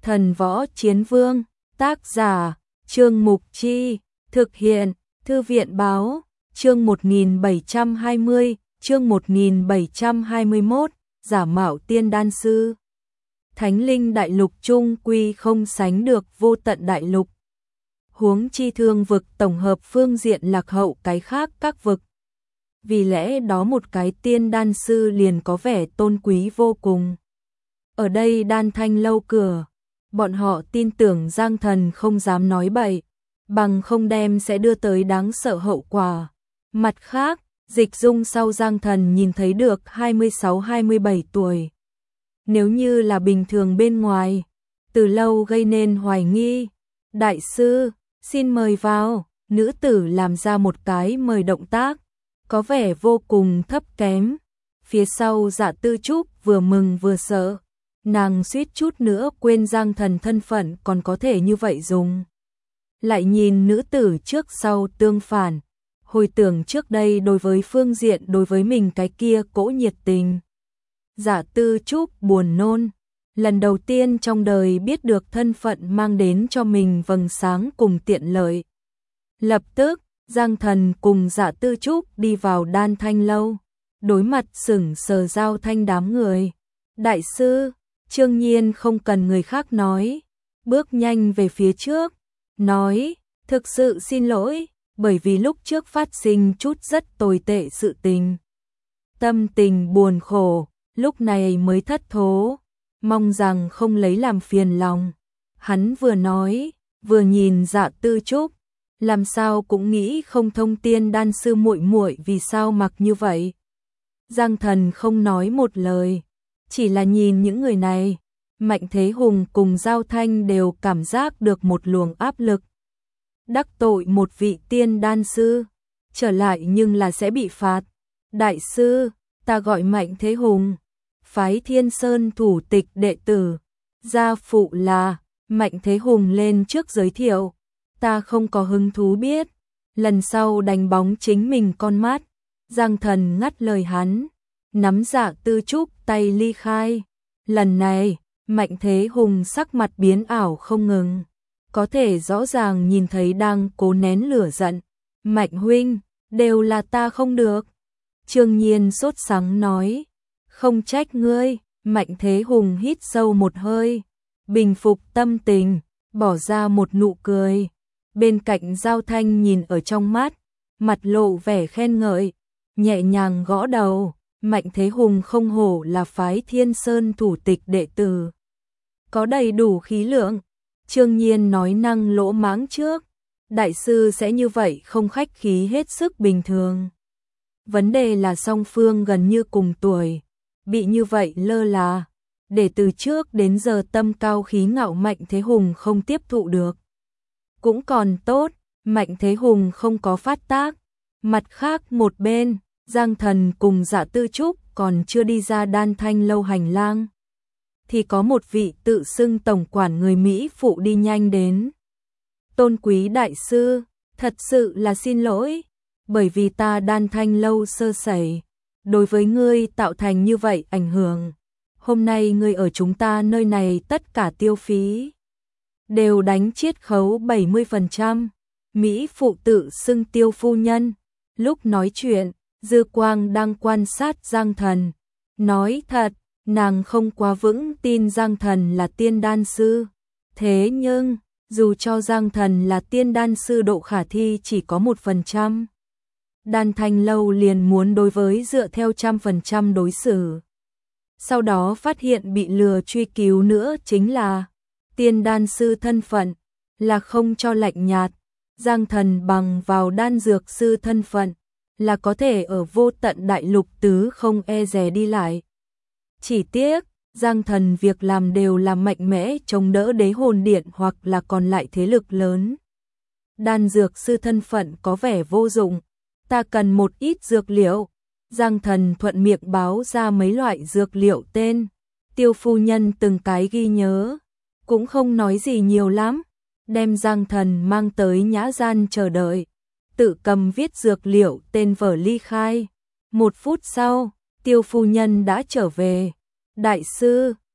Thần Võ Chiến Vương, tác giả, Trương Mục Chi, thực hiện, Thư viện Báo, chương 1720, chương 1721, giả mạo tiên đan sư. Thánh linh đại lục chung quy không sánh được vô tận đại lục. Huống chi thương vực tổng hợp phương diện lạc hậu cái khác các vực. Vì lẽ đó một cái tiên đan sư liền có vẻ tôn quý vô cùng. Ở đây Đan Thanh lâu cửa, bọn họ tin tưởng Giang Thần không dám nói bậy, bằng không đem sẽ đưa tới đáng sợ hậu quả. Mặt khác, Dịch Dung sau Giang Thần nhìn thấy được 26-27 tuổi. Nếu như là bình thường bên ngoài, từ lâu gây nên hoài nghi. Đại sư, xin mời vào, nữ tử làm ra một cái mời động tác, có vẻ vô cùng thấp kém. Phía sau Dạ Tư Trúc vừa mừng vừa sợ, nàng suýt chút nữa quên Giang Thần thân phận còn có thể như vậy dùng. Lại nhìn nữ tử trước sau tương phản, hồi tưởng trước đây đối với phương diện đối với mình cái kia cỗ nhiệt tình. Dạ Tư Trúc buồn nôn, lần đầu tiên trong đời biết được thân phận mang đến cho mình vầng sáng cùng tiện lợi. Lập tức, Giang Thần cùng Dạ Tư Trúc đi vào Đan Thanh lâu, đối mặt sững sờ Giao Thanh đám người. Đại sư, Trương Nhiên không cần người khác nói, bước nhanh về phía trước, nói, thực sự xin lỗi, bởi vì lúc trước phát sinh chút rất tồi tệ sự tình. Tâm tình buồn khổ, lúc này mới thất thố, mong rằng không lấy làm phiền lòng. Hắn vừa nói, vừa nhìn Dạ Tư Trúc, làm sao cũng nghĩ không thông tiên đan sư muội muội vì sao mặc như vậy. Giang Thần không nói một lời, chỉ là nhìn những người này, Mạnh Thế Hùng cùng Giao Thanh đều cảm giác được một luồng áp lực. Đắc tội một vị tiên đan sư, trở lại nhưng là sẽ bị phạt. Đại sư, ta gọi Mạnh Thế Hùng, phái Thiên Sơn thủ tịch đệ tử, gia phụ là. Mạnh Thế Hùng lên trước giới thiệu, ta không có hứng thú biết, lần sau đánh bóng chính mình con mắt. Giang Thần ngắt lời hắn, nắm Dạ Tư Trúc tay ly khai. Lần này, Mạnh Thế Hùng sắc mặt biến ảo không ngừng, có thể rõ ràng nhìn thấy đang cố nén lửa giận. Mạnh huynh, đều là ta không được. Trương Nhiên sốt sắng nói, không trách ngươi. Mạnh Thế Hùng hít sâu một hơi, bình phục tâm tình, bỏ ra một nụ cười. Bên cạnh Giao Thanh nhìn ở trong mắt, mặt lộ vẻ khen ngợi, nhẹ nhàng gõ đầu. Mạnh Thế Hùng không hổ là phái Thiên Sơn thủ tịch đệ tử, có đầy đủ khí lượng. Trương Nhiên nói năng lỗ mãng trước, đại sư sẽ như vậy không khách khí hết sức bình thường. Vấn đề là song phương gần như cùng tuổi, bị như vậy lơ là, để từ trước đến giờ tâm cao khí ngạo Mạnh Thế Hùng không tiếp thụ được. Cũng còn tốt, Mạnh Thế Hùng không có phát tác. Mặt khác một bên, Giang Thần cùng Dạ Tư Trúc còn chưa đi ra Đan Thanh lâu hành lang, thì có một vị tự xưng tổng quản người Mỹ phụ đi nhanh đến. Tôn quý đại sư, thật sự là xin lỗi, bởi vì ta Đan Thanh lâu sơ sẩy, đối với ngươi tạo thành như vậy ảnh hưởng. Hôm nay ngươi ở chúng ta nơi này tất cả tiêu phí đều đánh chiết khấu 70%. Mỹ phụ tự xưng Tiêu phu nhân, lúc nói chuyện, dư quang đang quan sát Giang Thần. Nói thật, nàng không quá vững tin Giang Thần là tiên đan sư. Thế nhưng, dù cho Giang Thần là tiên đan sư độ khả thi chỉ có 1%. Đan Thanh lâu liền muốn đối với dựa theo 100% đối xử. Sau đó phát hiện bị lừa truy cứu nữa chính là tiên đan sư thân phận, là không cho lạnh nhạt. Giang Thần bằng vào đan dược sư thân phận, là có thể ở vô tận đại lục tứ không e dè đi lại. Chỉ tiếc, Giang Thần việc làm đều là mạnh mẽ chống đỡ Đế Hồn Điện hoặc là còn lại thế lực lớn. Đan dược sư thân phận có vẻ vô dụng, ta cần một ít dược liệu. Giang Thần thuận miệng báo ra mấy loại dược liệu tên, Tiêu phu nhân từng cái ghi nhớ, cũng không nói gì nhiều lắm, đem Giang Thần mang tới nhã gian chờ đợi, tự cầm viết dược liệu tên vở ly khai. 1 phút sau, Tiêu phu nhân đã trở về. Đại sư,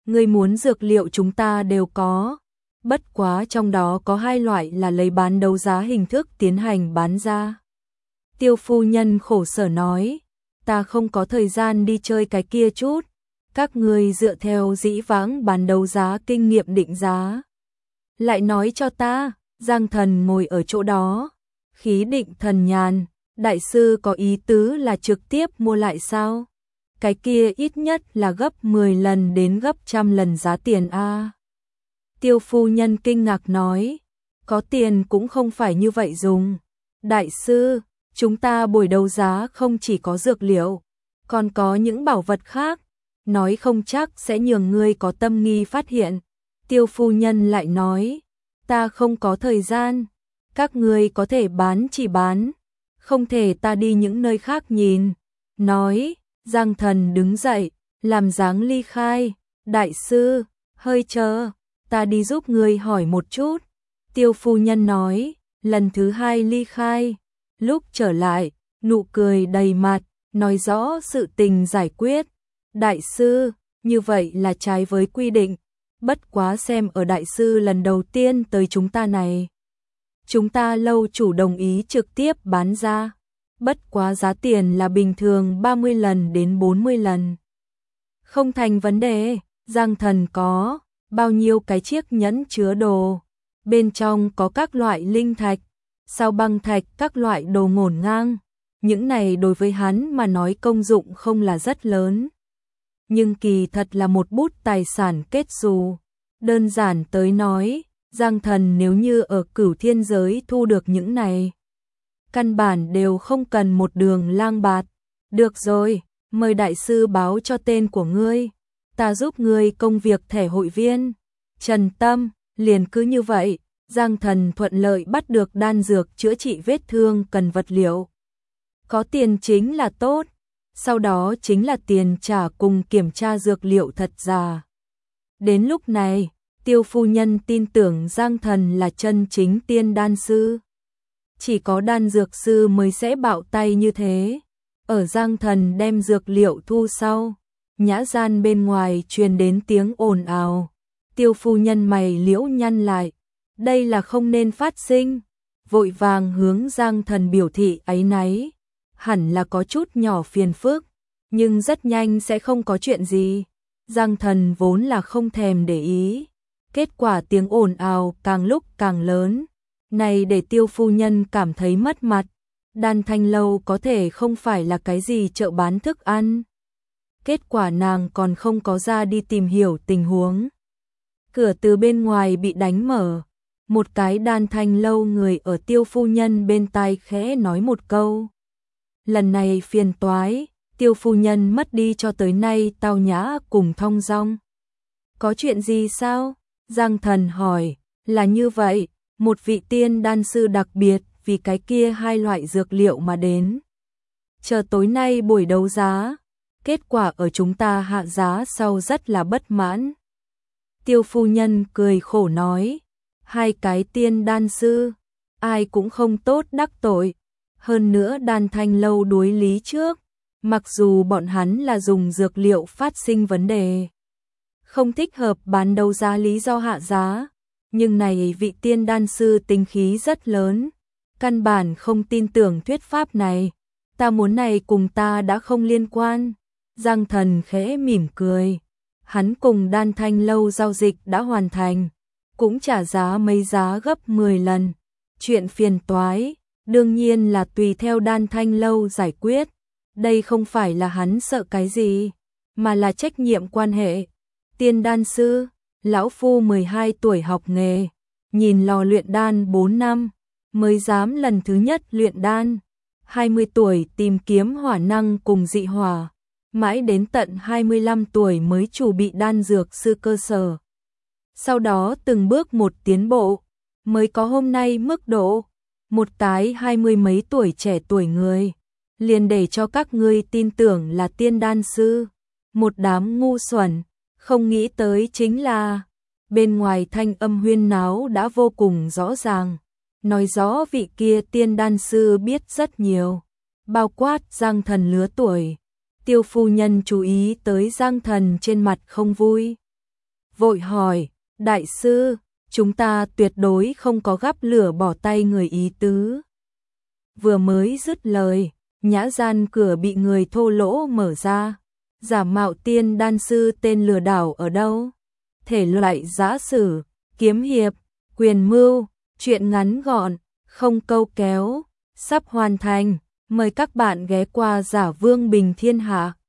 Ngươi muốn dược liệu chúng ta đều có. Bất quá trong đó có 2 loại là lấy bán đấu giá hình thức tiến hành bán ra. Tiêu phu nhân khổ sở nói, ta không có thời gian đi chơi cái kia chút. Các ngươi dựa theo dĩ vãng bán đấu giá kinh nghiệm định giá. Lại nói cho ta, Giang Thần ngồi ở chỗ đó, khí định thần nhàn, đại sư có ý tứ là trực tiếp mua lại sao? Cái kia ít nhất là gấp 10 lần đến gấp 100 lần giá tiền a. Tiêu phu nhân kinh ngạc nói, có tiền cũng không phải như vậy dùng. Đại sư, chúng ta buổi đấu giá không chỉ có dược liệu, còn có những bảo vật khác, nói không chắc sẽ nhường ngươi có tâm nghi phát hiện. Tiêu phu nhân lại nói, ta không có thời gian, các ngươi có thể bán chỉ bán, không thể ta đi những nơi khác nhìn. Nói, Giang Thần đứng dậy, làm dáng ly khai, đại sư, hơi chờ, ta đi giúp ngươi hỏi một chút. Tiêu phu nhân nói, lần thứ 2 ly khai, lúc trở lại, nụ cười đầy mặt, nói rõ sự tình giải quyết. Đại sư, như vậy là trái với quy định, bất quá xem ở đại sư lần đầu tiên tới chúng ta này. Chúng ta lâu chủ đồng ý trực tiếp bán ra, bất quá giá tiền là bình thường 30 lần đến 40 lần. Không thành vấn đề, Giang Thần có bao nhiêu cái chiếc nhẫn chứa đồ, bên trong có các loại linh thạch, sao băng thạch, các loại đồ ngổn ngang. Những này đối với hắn mà nói công dụng không là rất lớn, nhưng kỳ thật là một bút tài sản kết xù. Đơn giản tới nói, Giang Thần nếu như ở Cửu Thiên giới thu được những này, căn bản đều không cần một đường lang bạt. Được rồi, mời đại sư báo cho tên của ngươi, ta giúp ngươi công việc thẻ hội viên. Trần Tâm, liền cứ như vậy, Giang Thần thuận lợi bắt được đan dược chữa trị vết thương cần vật liệu. Có tiền chính là tốt, sau đó chính là tiền trả cùng kiểm tra dược liệu thật giả. Đến lúc này, Tiêu phu nhân tin tưởng Giang Thần là chân chính tiên đan sư. Chỉ có đan dược sư mới sẽ bạo tay như thế. Ở Giang Thần đem dược liệu thu sau, nhã gian bên ngoài truyền đến tiếng ồn ào. Tiêu phu nhân mày liễu nhăn lại, đây là không nên phát sinh, vội vàng hướng Giang Thần biểu thị áy náy, hẳn là có chút nhỏ phiền phức, nhưng rất nhanh sẽ không có chuyện gì. Giang Thần vốn là không thèm để ý, kết quả tiếng ồn ào càng lúc càng lớn, này để Tiêu phu nhân cảm thấy mất mặt. Đan Thanh lâu có thể không phải là cái gì chợ bán thức ăn. Kết quả nàng còn không có ra đi tìm hiểu tình huống. Cửa từ bên ngoài bị đánh mở, một cái Đan Thanh lâu người ở Tiêu phu nhân bên tai khẽ nói một câu. Lần này phiền toái, Tiêu phu nhân mất đi cho tới nay tao nhã cùng thong dong. Có chuyện gì sao? Giang Thần hỏi, là như vậy, một vị tiên đan sư đặc biệt vì cái kia 2 loại dược liệu mà đến. Chờ tối nay buổi đấu giá, kết quả ở chúng ta hạ giá sau rất là bất mãn. Tiêu phu nhân cười khổ nói, 2 cái tiên đan sư, ai cũng không tốt đắc tội. Hơn nữa Đan Thanh lâu đối lý trước, mặc dù bọn hắn là dùng dược liệu phát sinh vấn đề, không thích hợp bán đấu giá lý do hạ giá, nhưng này vị tiên đan sư tính khí rất lớn, căn bản không tin tưởng thuyết pháp này. Ta muốn này cùng ta đã không liên quan. Giang Thần khẽ mỉm cười, hắn cùng Đan Thanh lâu giao dịch đã hoàn thành, cũng trả giá mấy giá gấp 10 lần. Chuyện phiền toái, đương nhiên là tùy theo Đan Thanh lâu giải quyết. Đây không phải là hắn sợ cái gì, mà là trách nhiệm quan hệ. Tiên đan sư, lão phu 12 tuổi học nghề, nhìn lò luyện đan 4 năm, mới dám lần thứ nhất luyện đan. 20 tuổi tìm kiếm hỏa năng cùng dị hỏa, mãi đến tận 25 tuổi mới chủ bị đan dược sư cơ sở. Sau đó từng bước một tiến bộ, mới có hôm nay mức độ. Một cái 20 mấy tuổi trẻ tuổi người, liền để cho các ngươi tin tưởng là tiên đan sư. Một đám ngu xuẩn, không nghĩ tới chính là, bên ngoài thanh âm huyên náo đã vô cùng rõ ràng, nói rõ vị kia tiên đan sư biết rất nhiều, bao quát Giang Thần lứa tuổi. Tiêu phu nhân chú ý tới Giang Thần trên mặt không vui, vội hỏi, đại sư, chúng ta tuyệt đối không có gắp lửa bỏ tay người ý tứ. Vừa mới dứt lời, nhã gian cửa bị người thô lỗ mở ra. Giả mạo tiên đan sư tên lừa đảo ở đâu? Thể loại giã sử, kiếm hiệp, quyền mưu, truyện ngắn gọn, không câu kéo, sắp hoàn thành. Mời các bạn ghé qua Giả Vương Bình Thiên Hạ.